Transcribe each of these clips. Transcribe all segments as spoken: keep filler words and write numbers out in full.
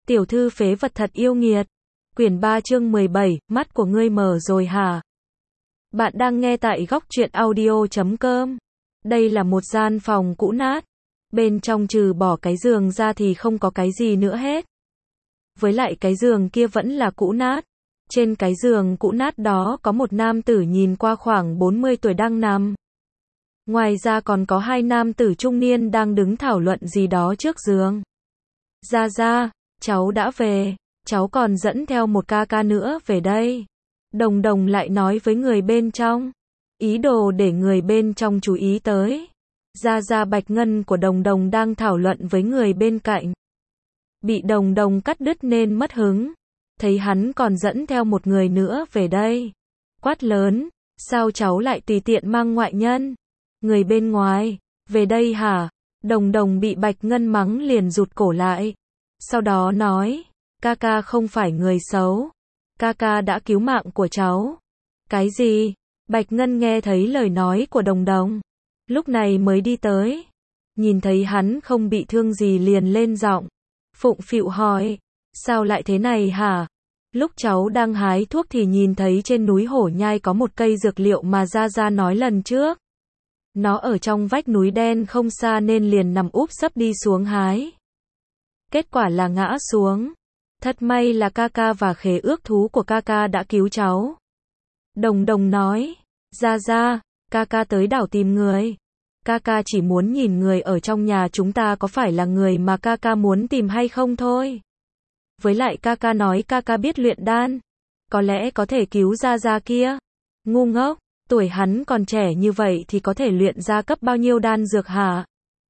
Tiểu thư phế vật thật yêu nghiệt. Quyển ba chương mười bảy, mắt của ngươi mở rồi hả? Bạn đang nghe tại góc truyện audio chấm com. Đây là một gian phòng cũ nát. Bên trong trừ bỏ cái giường ra thì không có cái gì nữa hết. Với lại cái giường kia vẫn là cũ nát. Trên cái giường cũ nát đó có một nam tử nhìn qua khoảng bốn mươi tuổi đang nằm. Ngoài ra còn có hai nam tử trung niên đang đứng thảo luận gì đó trước giường. Gia Gia, cháu đã về, cháu còn dẫn theo một ca ca nữa về đây. Đồng Đồng lại nói với người bên trong, ý đồ để người bên trong chú ý tới. Gia Gia Bạch Ngân của Đồng Đồng đang thảo luận với người bên cạnh. Bị Đồng Đồng cắt đứt nên mất hứng. Thấy hắn còn dẫn theo một người nữa về đây. Quát lớn, sao cháu lại tùy tiện mang ngoại nhân? Người bên ngoài, về đây hả? Đồng Đồng bị Bạch Ngân mắng liền rụt cổ lại. Sau đó nói, ca ca không phải người xấu. Ca ca đã cứu mạng của cháu. Cái gì? Bạch Ngân nghe thấy lời nói của Đồng Đồng. Lúc này mới đi tới. Nhìn thấy hắn không bị thương gì liền lên giọng. Phụng phịu hỏi, sao lại thế này hả? Lúc cháu đang hái thuốc thì nhìn thấy trên núi Hổ Nhai có một cây dược liệu mà Gia Gia nói lần trước. Nó ở trong vách núi đen không xa nên liền nằm úp sấp đi xuống hái. Kết quả là ngã xuống. Thật may là ca ca và khế ước thú của ca ca đã cứu cháu. Đồng Đồng nói, Gia Gia, ca ca tới đảo tìm người. Ca ca chỉ muốn nhìn người ở trong nhà chúng ta có phải là người mà ca ca muốn tìm hay không thôi. Với lại ca ca nói ca ca biết luyện đan. Có lẽ có thể cứu Gia Gia kia. Ngu ngốc, tuổi hắn còn trẻ như vậy thì có thể luyện ra cấp bao nhiêu đan dược hả?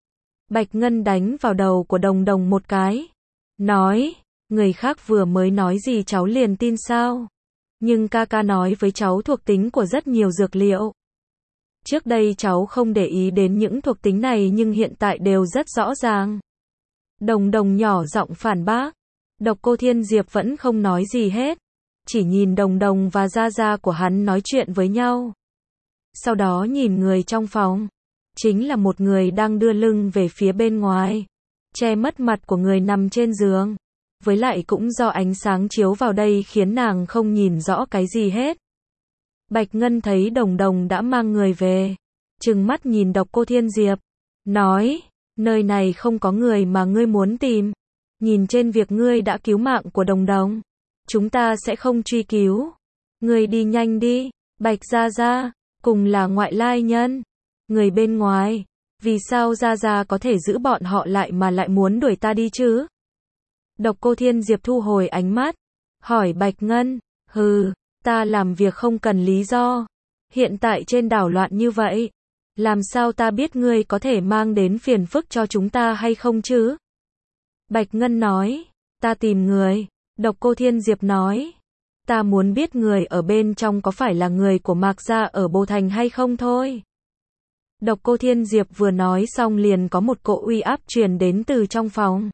Bạch Ngân đánh vào đầu của Đồng Đồng một cái. Nói, người khác vừa mới nói gì cháu liền tin sao? Nhưng ca ca nói với cháu thuộc tính của rất nhiều dược liệu. Trước đây cháu không để ý đến những thuộc tính này nhưng hiện tại đều rất rõ ràng. Đồng Đồng nhỏ giọng phản bác. Độc Cô Thiên Diệp vẫn không nói gì hết. Chỉ nhìn Đồng Đồng và Gia Gia của hắn nói chuyện với nhau. Sau đó nhìn người trong phòng. Chính là một người đang đưa lưng về phía bên ngoài. Che mất mặt của người nằm trên giường. Với lại cũng do ánh sáng chiếu vào đây khiến nàng không nhìn rõ cái gì hết. Bạch Ngân thấy Đồng Đồng đã mang người về. Trừng mắt nhìn Độc Cô Thiên Diệp. Nói, nơi này không có người mà ngươi muốn tìm. Nhìn trên việc ngươi đã cứu mạng của Đồng Đồng. Chúng ta sẽ không truy cứu. Ngươi đi nhanh đi. Bạch Gia Gia, cùng là ngoại lai nhân. Người bên ngoài, vì sao Gia Gia có thể giữ bọn họ lại mà lại muốn đuổi ta đi chứ? Độc Cô Thiên Diệp thu hồi ánh mắt, hỏi Bạch Ngân, hừ, ta làm việc không cần lý do. Hiện tại trên đảo loạn như vậy, làm sao ta biết ngươi có thể mang đến phiền phức cho chúng ta hay không chứ? Bạch Ngân nói, ta tìm người. Độc Cô Thiên Diệp nói, ta muốn biết người ở bên trong có phải là người của Mạc Gia ở Bồ Thành hay không thôi. Độc Cô Thiên Diệp vừa nói xong liền có một cỗ uy áp truyền đến từ trong phòng.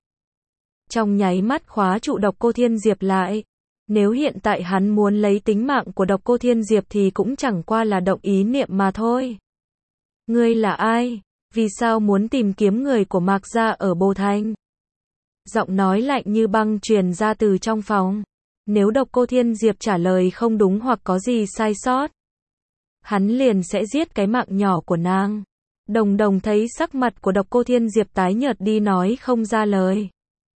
Trong nháy mắt khóa trụ Độc Cô Thiên Diệp lại. Nếu hiện tại hắn muốn lấy tính mạng của Độc Cô Thiên Diệp thì cũng chẳng qua là động ý niệm mà thôi. Ngươi là ai? Vì sao muốn tìm kiếm người của Mạc Gia ở Bồ Thành? Giọng nói lạnh như băng truyền ra từ trong phòng. Nếu Độc Cô Thiên Diệp trả lời không đúng hoặc có gì sai sót, hắn liền sẽ giết cái mạng nhỏ của nàng. Đồng Đồng thấy sắc mặt của Độc Cô Thiên Diệp tái nhợt đi nói không ra lời.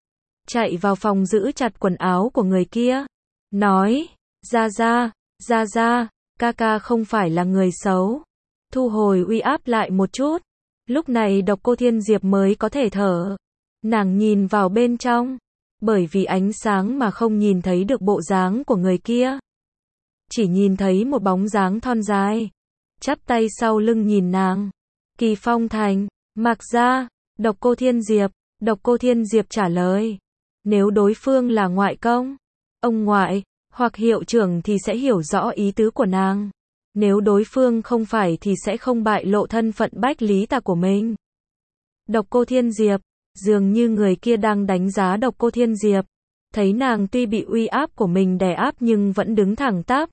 Chạy vào phòng giữ chặt quần áo của người kia. Nói, Gia Gia, Gia Gia, ca ca không phải là người xấu. Thu hồi uy áp lại một chút. Lúc này Độc Cô Thiên Diệp mới có thể thở. Nàng nhìn vào bên trong. Bởi vì ánh sáng mà không nhìn thấy được bộ dáng của người kia. Chỉ nhìn thấy một bóng dáng thon dài. Chắp tay sau lưng nhìn nàng. Kỳ Phong Thành, Mạc Gia, Độc Cô Thiên Diệp. Độc Cô Thiên Diệp trả lời. Nếu đối phương là ngoại công, ông ngoại, hoặc hiệu trưởng thì sẽ hiểu rõ ý tứ của nàng. Nếu đối phương không phải thì sẽ không bại lộ thân phận Bách Lý Tà của mình. Độc Cô Thiên Diệp, dường như người kia đang đánh giá Độc Cô Thiên Diệp. Thấy nàng tuy bị uy áp của mình đè áp nhưng vẫn đứng thẳng tắp.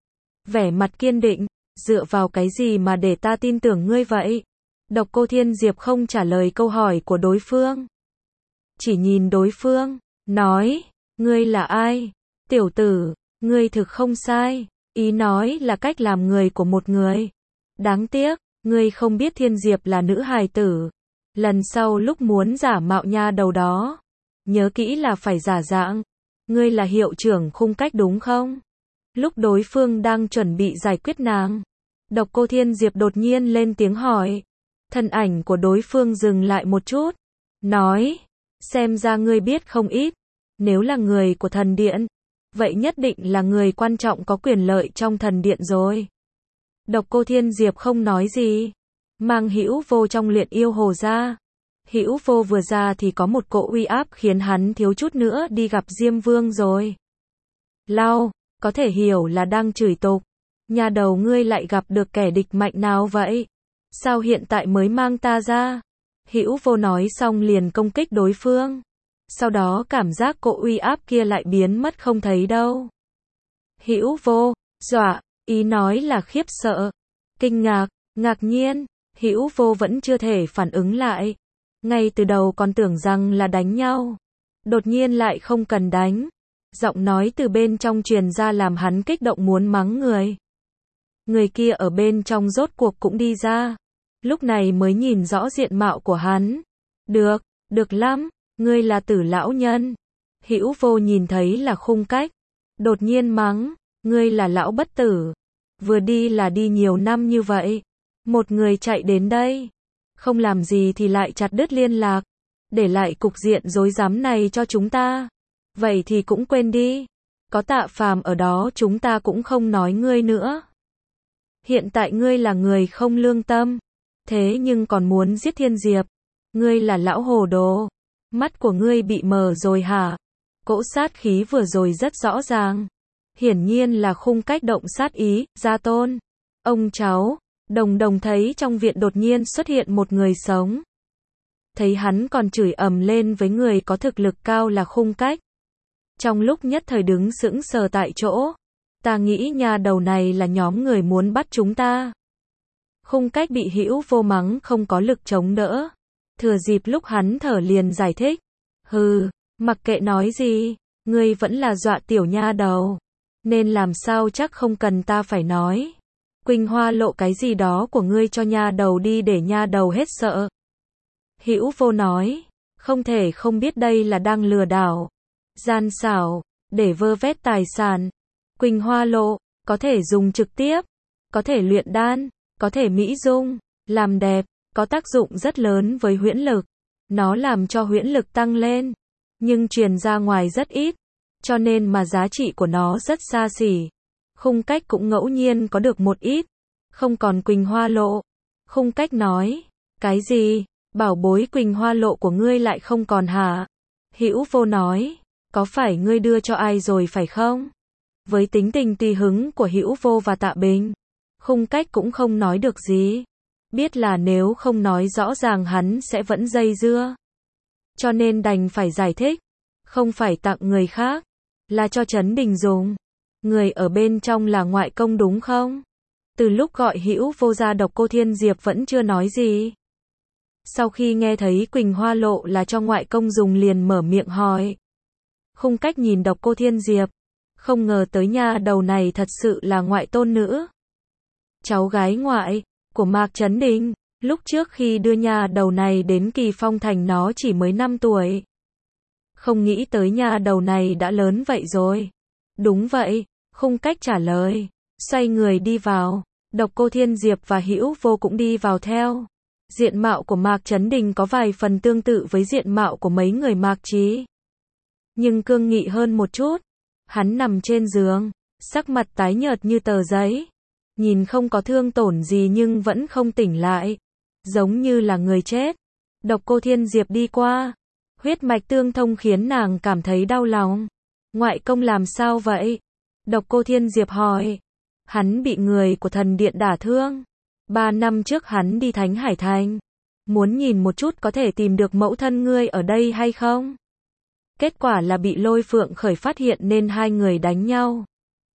Vẻ mặt kiên định, dựa vào cái gì mà để ta tin tưởng ngươi vậy? Độc Cô Thiên Diệp không trả lời câu hỏi của đối phương. Chỉ nhìn đối phương, nói, ngươi là ai? Tiểu tử, ngươi thực không sai, ý nói là cách làm người của một người. Đáng tiếc, ngươi không biết Thiên Diệp là nữ hài tử. Lần sau lúc muốn giả mạo nha đầu đó, nhớ kỹ là phải giả dạng. Ngươi là hiệu trưởng Khung Cách đúng không? Lúc đối phương đang chuẩn bị giải quyết nàng, Độc Cô Thiên Diệp đột nhiên lên tiếng hỏi. Thân ảnh của đối phương dừng lại một chút, nói, xem ra ngươi biết không ít. Nếu là người của thần điện, vậy nhất định là người quan trọng có quyền lợi trong thần điện rồi. Độc Cô Thiên Diệp không nói gì, mang Hữu Vô trong luyện yêu hồ ra. Hữu Vô vừa ra thì có một cỗ uy áp khiến hắn thiếu chút nữa đi gặp Diêm Vương rồi. Lao, có thể hiểu là đang chửi tục. Nhà đầu ngươi lại gặp được kẻ địch mạnh nào vậy? Sao hiện tại mới mang ta ra? Hữu Vô nói xong liền công kích đối phương. Sau đó cảm giác cỗ uy áp kia lại biến mất không thấy đâu. Hữu Vô, dọa, ý nói là khiếp sợ, kinh ngạc, ngạc nhiên. Hữu Vô vẫn chưa thể phản ứng lại. Ngay từ đầu còn tưởng rằng là đánh nhau. Đột nhiên lại không cần đánh. Giọng nói từ bên trong truyền ra làm hắn kích động muốn mắng người. Người kia ở bên trong rốt cuộc cũng đi ra. Lúc này mới nhìn rõ diện mạo của hắn. Được, được lắm, ngươi là Tử lão nhân. Hữu Vô nhìn thấy là Khung Cách. Đột nhiên mắng, ngươi là lão bất tử. Vừa đi là đi nhiều năm như vậy. Một người chạy đến đây. Không làm gì thì lại chặt đứt liên lạc. Để lại cục diện rối rắm này cho chúng ta. Vậy thì cũng quên đi. Có Tạ Phàm ở đó chúng ta cũng không nói ngươi nữa. Hiện tại ngươi là người không lương tâm. Thế nhưng còn muốn giết Thiên Diệp. Ngươi là lão hồ đồ. Mắt của ngươi bị mờ rồi hả? Cỗ sát khí vừa rồi rất rõ ràng. Hiển nhiên là Khung Cách động sát ý. Gia tôn. Ông cháu. Đồng Đồng thấy trong viện đột nhiên xuất hiện một người sống. Thấy hắn còn chửi ầm lên với người có thực lực cao là Khung Cách. Trong lúc nhất thời đứng sững sờ tại chỗ. Ta nghĩ nhà đầu này là nhóm người muốn bắt chúng ta. Khung Cách bị Hữu Vô mắng không có lực chống đỡ. Thừa dịp lúc hắn thở liền giải thích. Hừ, mặc kệ nói gì, ngươi vẫn là dọa tiểu nha đầu. Nên làm sao chắc không cần ta phải nói. Quỳnh Hoa lộ cái gì đó của ngươi cho nha đầu đi để nha đầu hết sợ. Hữu Vô nói, không thể không biết đây là đang lừa đảo, gian xảo, để vơ vét tài sản. Quỳnh Hoa lộ, có thể dùng trực tiếp, có thể luyện đan, có thể mỹ dung, làm đẹp, có tác dụng rất lớn với huyễn lực. Nó làm cho huyễn lực tăng lên, nhưng truyền ra ngoài rất ít, cho nên mà giá trị của nó rất xa xỉ. Khung Cách cũng ngẫu nhiên có được một ít, không còn Quỳnh Hoa lộ. Khung Cách nói, cái gì, bảo bối Quỳnh Hoa lộ của ngươi lại không còn hả? Hữu Vô nói, có phải ngươi đưa cho ai rồi phải không? Với tính tình tùy hứng của Hữu Vô và Tạ Bình, Khung Cách cũng không nói được gì. Biết là nếu không nói rõ ràng hắn sẽ vẫn dây dưa. Cho nên đành phải giải thích, không phải tặng người khác, là cho Trấn Đình dùng. Người ở bên trong là ngoại công đúng không? Từ lúc gọi Hữu Vô ra Độc Cô Thiên Diệp vẫn chưa nói gì. Sau khi nghe thấy Quỳnh Hoa lộ là cho ngoại công dùng liền mở miệng hỏi. Khung Cách nhìn Độc Cô Thiên Diệp, không ngờ tới nha đầu này thật sự là ngoại tôn nữ. Cháu gái ngoại của Mạc Trấn Đình. Lúc trước khi đưa nha đầu này đến Kỳ Phong Thành nó chỉ mới năm tuổi. Không nghĩ tới nha đầu này đã lớn vậy rồi. Đúng vậy, Khung Cách trả lời. Xoay người đi vào. Độc Cô Thiên Diệp và Hữu Vô cũng đi vào theo. Diện mạo của Mạc Trấn Đình có vài phần tương tự với diện mạo của mấy người Mạc Chí, nhưng cương nghị hơn một chút. Hắn nằm trên giường, sắc mặt tái nhợt như tờ giấy. Nhìn không có thương tổn gì nhưng vẫn không tỉnh lại, giống như là người chết. Độc Cô Thiên Diệp đi qua, huyết mạch tương thông khiến nàng cảm thấy đau lòng. Ngoại công làm sao vậy? Độc Cô Thiên Diệp hỏi. Hắn bị người của thần điện đả thương. Ba năm trước hắn đi Thánh Hải Thành, muốn nhìn một chút có thể tìm được mẫu thân ngươi ở đây hay không. Kết quả là bị Lôi Phượng Khởi phát hiện nên hai người đánh nhau.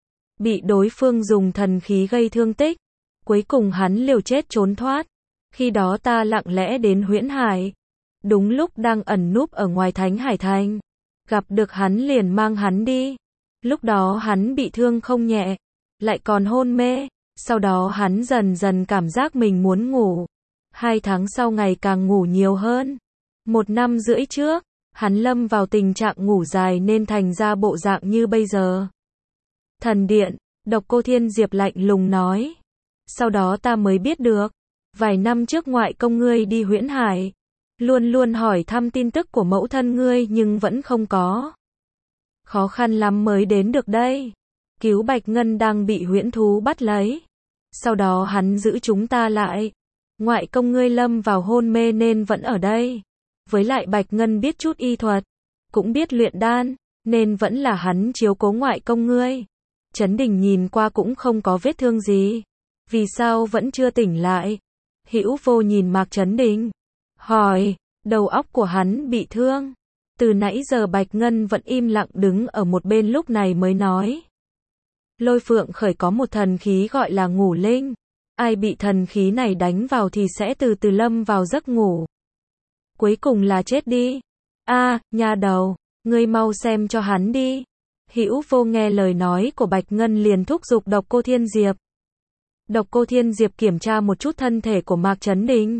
Bị đối phương dùng thần khí gây thương tích. Cuối cùng hắn liều chết trốn thoát. Khi đó ta lặng lẽ đến Huyễn Hải. Đúng lúc đang ẩn núp ở ngoài Thánh Hải Thành. gặp được hắn liền mang hắn đi. Lúc đó hắn bị thương không nhẹ, lại còn hôn mê, sau đó hắn dần dần cảm giác mình muốn ngủ. Hai tháng sau ngày càng ngủ nhiều hơn. Một năm rưỡi trước, hắn lâm vào tình trạng ngủ dài nên thành ra bộ dạng như bây giờ. Thần điện, Độc Cô Thiên Diệp lạnh lùng nói. Sau đó ta mới biết được, vài năm trước ngoại công ngươi đi Huyễn Hải, luôn luôn hỏi thăm tin tức của mẫu thân ngươi nhưng vẫn không có. Khó khăn lắm mới đến được đây. Cứu Bạch Ngân đang bị huyễn thú bắt lấy. Sau đó hắn giữ chúng ta lại. Ngoại công ngươi lâm vào hôn mê nên vẫn ở đây. Với lại Bạch Ngân biết chút y thuật, cũng biết luyện đan, nên vẫn là hắn chiếu cố ngoại công ngươi. Trấn Đình nhìn qua cũng không có vết thương gì. Vì sao vẫn chưa tỉnh lại? Hữu Vô nhìn Mạc Trấn Đình, hỏi, đầu óc của hắn bị thương. Từ nãy giờ Bạch Ngân vẫn im lặng đứng ở một bên lúc này mới nói. Lôi Phượng Khởi có một thần khí gọi là ngủ linh. Ai bị thần khí này đánh vào thì sẽ từ từ lâm vào giấc ngủ. Cuối cùng là chết đi. A, nha đầu, ngươi mau xem cho hắn đi. Hữu Vô nghe lời nói của Bạch Ngân liền thúc giục Độc Cô Thiên Diệp. Độc Cô Thiên Diệp kiểm tra một chút thân thể của Mạc Trấn Đình.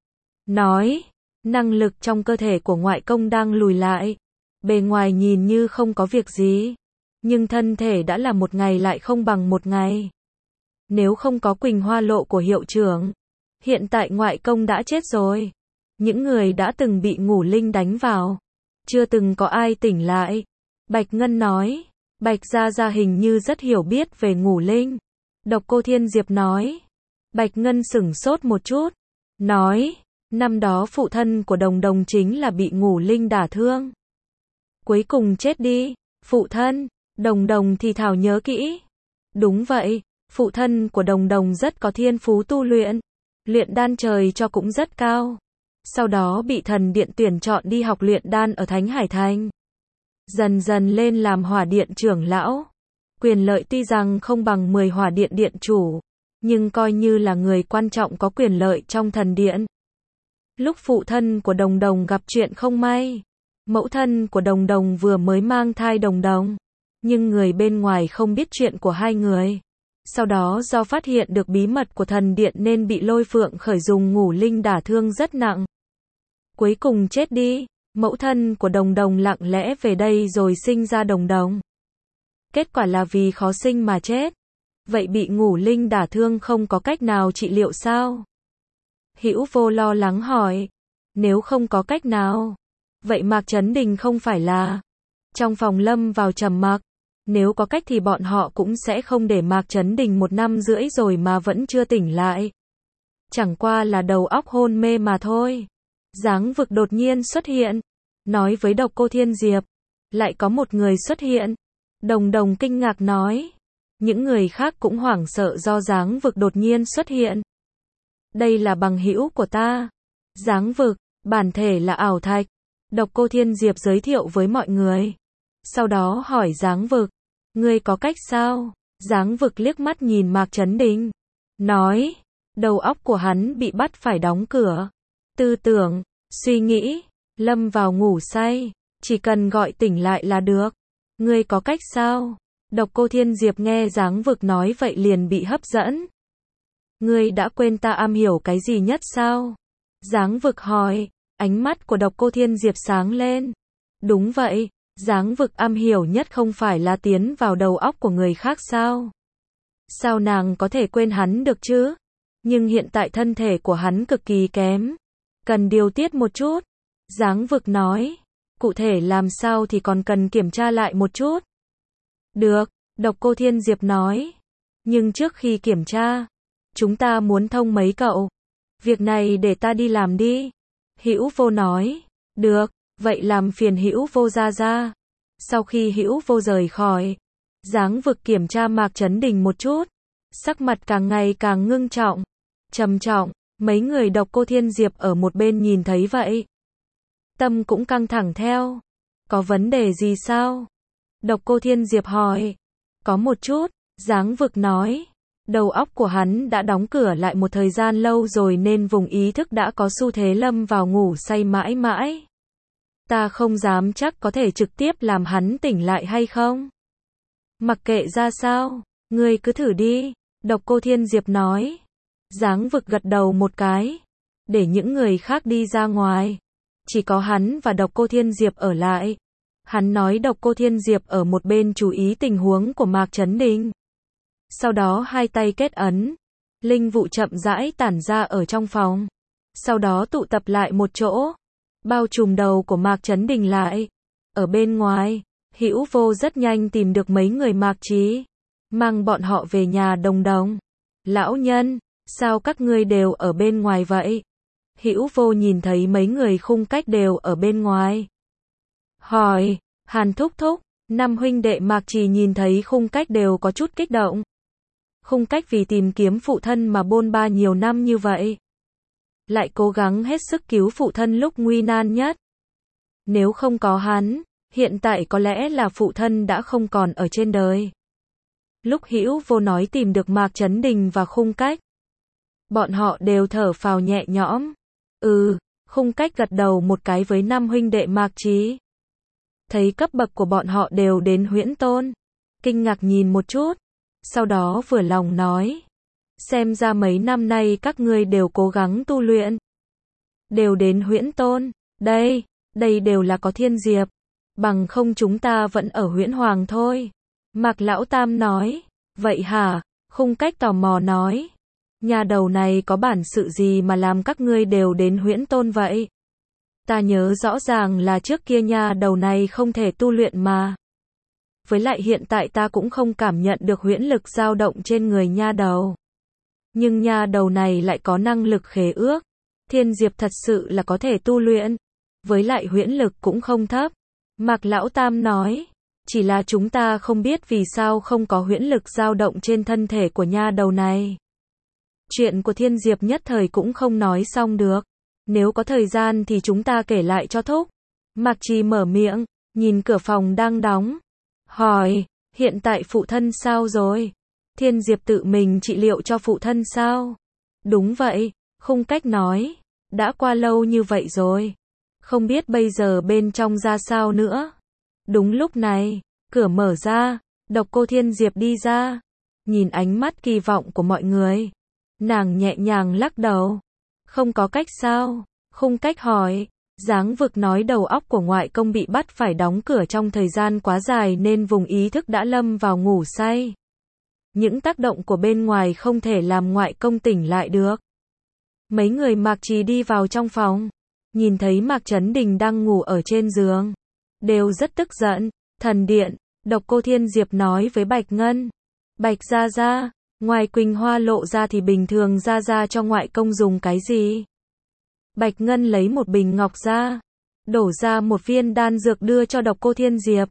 Nói, năng lực trong cơ thể của ngoại công đang lùi lại. Bề ngoài nhìn như không có việc gì. Nhưng thân thể đã là một ngày lại không bằng một ngày. Nếu không có Quỳnh Hoa Lộ của hiệu trưởng, hiện tại ngoại công đã chết rồi. Những người đã từng bị ngủ linh đánh vào, chưa từng có ai tỉnh lại. Bạch Ngân nói, Bạch Gia Gia hình như rất hiểu biết về ngủ linh. Độc Cô Thiên Diệp nói. Bạch Ngân sửng sốt một chút, nói, năm đó phụ thân của Đồng Đồng chính là bị ngủ linh đả thương. Cuối cùng chết đi. Phụ thân, Đồng Đồng thì thảo nhớ kỹ. Đúng vậy, phụ thân của Đồng Đồng rất có thiên phú tu luyện. Luyện đan trời cho cũng rất cao. Sau đó bị thần điện tuyển chọn đi học luyện đan ở Thánh Hải Thành. Dần dần lên làm hỏa điện trưởng lão. Quyền lợi tuy rằng không bằng mười hỏa điện điện chủ, nhưng coi như là người quan trọng có quyền lợi trong thần điện. Lúc phụ thân của Đồng Đồng gặp chuyện không may, mẫu thân của Đồng Đồng vừa mới mang thai Đồng Đồng, nhưng người bên ngoài không biết chuyện của hai người. Sau đó do phát hiện được bí mật của thần điện nên bị Lôi Phượng Khởi dùng ngủ linh đả thương rất nặng. Cuối cùng chết đi. Mẫu thân của Đồng Đồng lặng lẽ về đây rồi sinh ra Đồng Đồng. Kết quả là vì khó sinh mà chết. Vậy bị ngủ linh đả thương không có cách nào trị liệu sao? Hữu Vô lo lắng hỏi. Nếu không có cách nào, vậy Mạc Trấn Đình không phải là... Trong phòng lâm vào trầm mặc. Nếu có cách thì bọn họ cũng sẽ không để Mạc Trấn Đình một năm rưỡi rồi mà vẫn chưa tỉnh lại. Chẳng qua là đầu óc hôn mê mà thôi. Giáng vực đột nhiên xuất hiện, nói với Độc Cô Thiên Diệp, lại có một người xuất hiện. Đồng Đồng kinh ngạc nói, những người khác cũng hoảng sợ do giáng vực đột nhiên xuất hiện. Đây là bằng hữu của ta. Giáng vực, bản thể là ảo thạch. Độc Cô Thiên Diệp giới thiệu với mọi người. Sau đó hỏi giáng vực, ngươi có cách sao? Giáng vực liếc mắt nhìn Mạc Trấn Đình, nói, đầu óc của hắn bị bắt phải đóng cửa. Tư tưởng, suy nghĩ, lâm vào ngủ say, chỉ cần gọi tỉnh lại là được. Ngươi có cách sao? Độc Cô Thiên Diệp nghe Giáng vực nói vậy liền bị hấp dẫn. Ngươi đã quên ta am hiểu cái gì nhất sao? Giáng vực hỏi, ánh mắt của Độc Cô Thiên Diệp sáng lên. Đúng vậy, Giáng vực am hiểu nhất không phải là tiến vào đầu óc của người khác sao? Sao nàng có thể quên hắn được chứ? Nhưng hiện tại thân thể của hắn cực kỳ kém, cần điều tiết một chút. Giáng vực nói, cụ thể làm sao thì còn cần kiểm tra lại một chút. Được, Độc Cô Thiên Diệp nói. Nhưng trước khi kiểm tra, chúng ta muốn thông mấy cậu. Việc này để ta đi làm đi. Hữu Vô nói. Được, vậy làm phiền Hữu Vô ra ra. Sau khi Hữu Vô rời khỏi, Giáng vực kiểm tra Mạc Trấn Đình một chút. Sắc mặt càng ngày càng ngưng trọng, trầm trọng. Mấy người Độc Cô Thiên Diệp ở một bên nhìn thấy vậy, tâm cũng căng thẳng theo. Có vấn đề gì sao? Độc Cô Thiên Diệp hỏi. Có một chút, Giáng vực nói. Đầu óc của hắn đã đóng cửa lại một thời gian lâu rồi nên vùng ý thức đã có xu thế lâm vào ngủ say mãi mãi. Ta không dám chắc có thể trực tiếp làm hắn tỉnh lại hay không. Mặc kệ ra sao, ngươi cứ thử đi, Độc Cô Thiên Diệp nói. Giáng Vực gật đầu một cái, để những người khác đi ra ngoài. Chỉ có hắn và Độc Cô Thiên Diệp ở lại. Hắn nói Độc Cô Thiên Diệp ở một bên chú ý tình huống của Mạc Chấn Đình. Sau đó hai tay kết ấn, linh vụ chậm rãi tản ra ở trong phòng. Sau đó tụ tập lại một chỗ, bao trùm đầu của Mạc Chấn Đình lại. Ở bên ngoài, Hữu Vô rất nhanh tìm được mấy người Mạc Chí, mang bọn họ về nhà Đồng Đồng. Lão nhân, sao các ngươi đều ở bên ngoài vậy? Hữu Vô nhìn thấy mấy người Khung Cách đều ở bên ngoài. Hỏi, Hàn thúc thúc, năm huynh đệ Mạc Trì nhìn thấy Khung Cách đều có chút kích động. Khung Cách vì tìm kiếm phụ thân mà bôn ba nhiều năm như vậy, lại cố gắng hết sức cứu phụ thân lúc nguy nan nhất. Nếu không có hắn, hiện tại có lẽ là phụ thân đã không còn ở trên đời. Lúc Hữu Vô nói tìm được Mạc Chấn Đình và Khung Cách, bọn họ đều thở phào nhẹ nhõm. Ừ, Khung Cách gật đầu một cái với năm huynh đệ Mạc Chí. Thấy cấp bậc của bọn họ đều đến Huyễn Tôn, kinh ngạc nhìn một chút, sau đó vừa lòng nói, xem ra mấy năm nay các ngươi đều cố gắng tu luyện, đều đến Huyễn Tôn. Đây, đây đều là có Thiên Diệp, bằng không chúng ta vẫn ở Huyễn Hoàng thôi. Mạc Lão Tam nói. Vậy hả? Khung Cách tò mò nói. Nhà đầu này có bản sự gì mà làm các ngươi đều đến Huyễn Tôn vậy? Ta nhớ rõ ràng là trước kia nhà đầu này không thể tu luyện mà. Với lại hiện tại ta cũng không cảm nhận được huyễn lực dao động trên người nha đầu. Nhưng nha đầu này lại có năng lực khế ước. Thiên Diệp thật sự là có thể tu luyện. Với lại huyễn lực cũng không thấp. Mạc Lão Tam nói. Chỉ là chúng ta không biết vì sao không có huyễn lực dao động trên thân thể của nha đầu này. Chuyện của Thiên Diệp nhất thời cũng không nói xong được. Nếu có thời gian thì chúng ta kể lại cho thúc. Mạc Trì mở miệng, nhìn cửa phòng đang đóng. Hỏi, hiện tại phụ thân sao rồi? Thiên Diệp tự mình trị liệu cho phụ thân sao? Đúng vậy, Khung Cách nói. Đã qua lâu như vậy rồi. Không biết bây giờ bên trong ra sao nữa. Đúng lúc này, cửa mở ra, Độc Cô Thiên Diệp đi ra. Nhìn ánh mắt kỳ vọng của mọi người, nàng nhẹ nhàng lắc đầu. Không có cách sao? Khung Cách hỏi. Giáng Vực nói đầu óc của ngoại công bị bắt phải đóng cửa trong thời gian quá dài nên vùng ý thức đã lâm vào ngủ say. Những tác động của bên ngoài không thể làm ngoại công tỉnh lại được. Mấy người Mạc Trì đi vào trong phòng, nhìn thấy Mạc Chấn Đình đang ngủ ở trên giường, đều rất tức giận. Thần điện, Độc Cô Thiên Diệp nói với Bạch Ngân. Bạch gia gia, ngoài Quỳnh Hoa lộ ra thì bình thường gia gia cho ngoại công dùng cái gì? Bạch Ngân lấy một bình ngọc ra, đổ ra một viên đan dược đưa cho Độc Cô Thiên Diệp.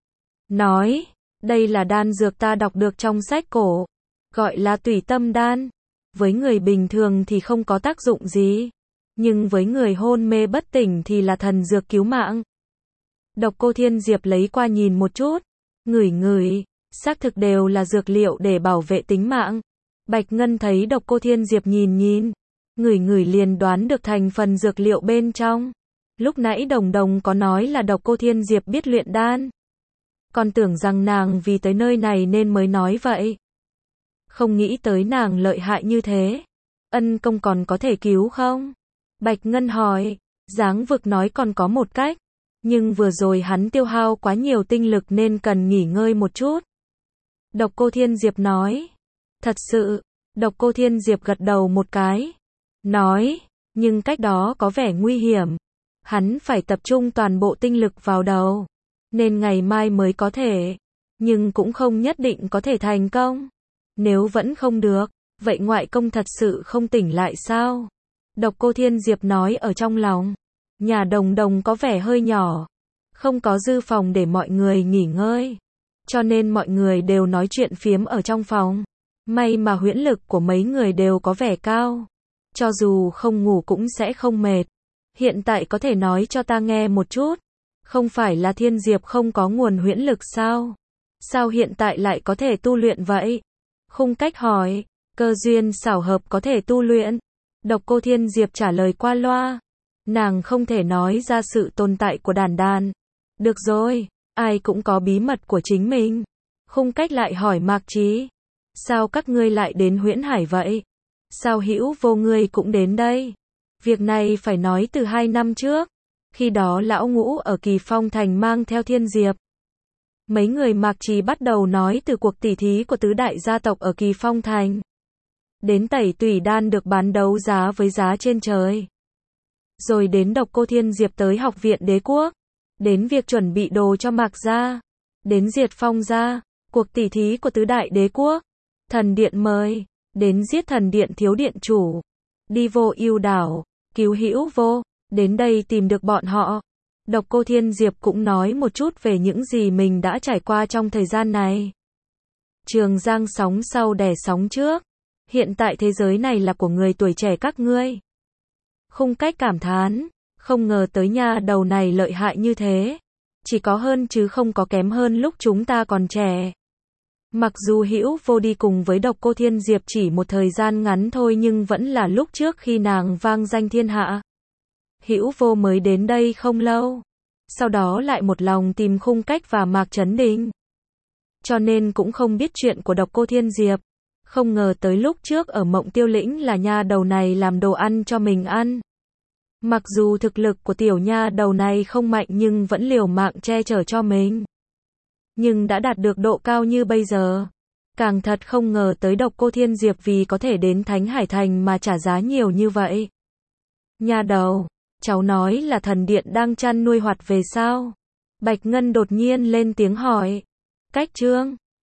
Nói, đây là đan dược ta đọc được trong sách cổ, gọi là Tủy Tâm Đan. Với người bình thường thì không có tác dụng gì, nhưng với người hôn mê bất tỉnh thì là thần dược cứu mạng. Độc Cô Thiên Diệp lấy qua nhìn một chút, ngửi ngửi, xác thực đều là dược liệu để bảo vệ tính mạng. Bạch Ngân thấy Độc Cô Thiên Diệp nhìn nhìn, ngửi ngửi liền đoán được thành phần dược liệu bên trong. Lúc nãy Đồng Đồng có nói là Độc Cô Thiên Diệp biết luyện đan. Còn tưởng rằng nàng vì tới nơi này nên mới nói vậy. Không nghĩ tới nàng lợi hại như thế. Ân công còn có thể cứu không? Bạch Ngân hỏi. Giáng Vực nói còn có một cách. Nhưng vừa rồi hắn tiêu hao quá nhiều tinh lực nên cần nghỉ ngơi một chút. Độc Cô Thiên Diệp nói. Thật sự, Độc Cô Thiên Diệp gật đầu một cái. Nói, nhưng cách đó có vẻ nguy hiểm. Hắn phải tập trung toàn bộ tinh lực vào đầu. Nên ngày mai mới có thể. Nhưng cũng không nhất định có thể thành công. Nếu vẫn không được, vậy ngoại công thật sự không tỉnh lại sao? Độc Cô Thiên Diệp nói ở trong lòng. Nhà Đồng Đồng có vẻ hơi nhỏ. Không có dư phòng để mọi người nghỉ ngơi. Cho nên mọi người đều nói chuyện phiếm ở trong phòng. May mà huyễn lực của mấy người đều có vẻ cao. Cho dù không ngủ cũng sẽ không mệt. Hiện tại có thể nói cho ta nghe một chút. Không phải là Thiên Diệp không có nguồn huyễn lực sao? Sao hiện tại lại có thể tu luyện vậy? Khung Cách hỏi. Cơ duyên xảo hợp có thể tu luyện. Độc Cô Thiên Diệp trả lời qua loa. Nàng không thể nói ra sự tồn tại của đàn đàn. Được rồi, ai cũng có bí mật của chính mình. Khung Cách lại hỏi Mạc Trí. Sao các ngươi lại đến Huyễn Hải vậy? Sao Hữu Vô ngươi cũng đến đây? Việc này phải nói từ hai năm trước. Khi đó lão Ngũ ở Kỳ Phong Thành mang theo Thiên Diệp. Mấy người Mạc Trì bắt đầu nói từ cuộc tỉ thí của tứ đại gia tộc ở Kỳ Phong Thành. Đến tẩy tùy đan được bán đấu giá với giá trên trời. Rồi đến Độc Cô Thiên Diệp tới Học viện Đế Quốc. Đến việc chuẩn bị đồ cho Mạc gia. Đến diệt Phong gia. Cuộc tỉ thí của tứ đại đế quốc. Thần điện mời. Đến giết thần điện thiếu điện chủ. Đi Vô Ưu đảo. Cứu Hữu Vô. Đến đây tìm được bọn họ. Độc Cô Thiên Diệp cũng nói một chút về những gì mình đã trải qua trong thời gian này. Trường Giang sóng sau đè sóng trước. Hiện tại thế giới này là của người tuổi trẻ các ngươi. Khung Cách cảm thán. Không ngờ tới nha đầu này lợi hại như thế. Chỉ có hơn chứ không có kém hơn lúc chúng ta còn trẻ. Mặc dù Hữu Vô đi cùng với Độc Cô Thiên Diệp chỉ một thời gian ngắn thôi nhưng vẫn là lúc trước khi nàng vang danh thiên hạ. Hữu Vô mới đến đây không lâu. Sau đó lại một lòng tìm Khung Cách và Mạc Chấn Đình. Cho nên cũng không biết chuyện của Độc Cô Thiên Diệp. Không ngờ tới lúc trước ở Mộng Tiêu Lĩnh là nha đầu này làm đồ ăn cho mình ăn. Mặc dù thực lực của tiểu nha đầu này không mạnh nhưng vẫn liều mạng che chở cho mình. Nhưng đã đạt được độ cao như bây giờ. Càng thật không ngờ tới Độc Cô Thiên Diệp vì có thể đến Thánh Hải Thành mà trả giá nhiều như vậy. Nha đầu, cháu nói là thần điện đang chăn nuôi hoạt về sao? Bạch Ngân đột nhiên lên tiếng hỏi. Cách Trương,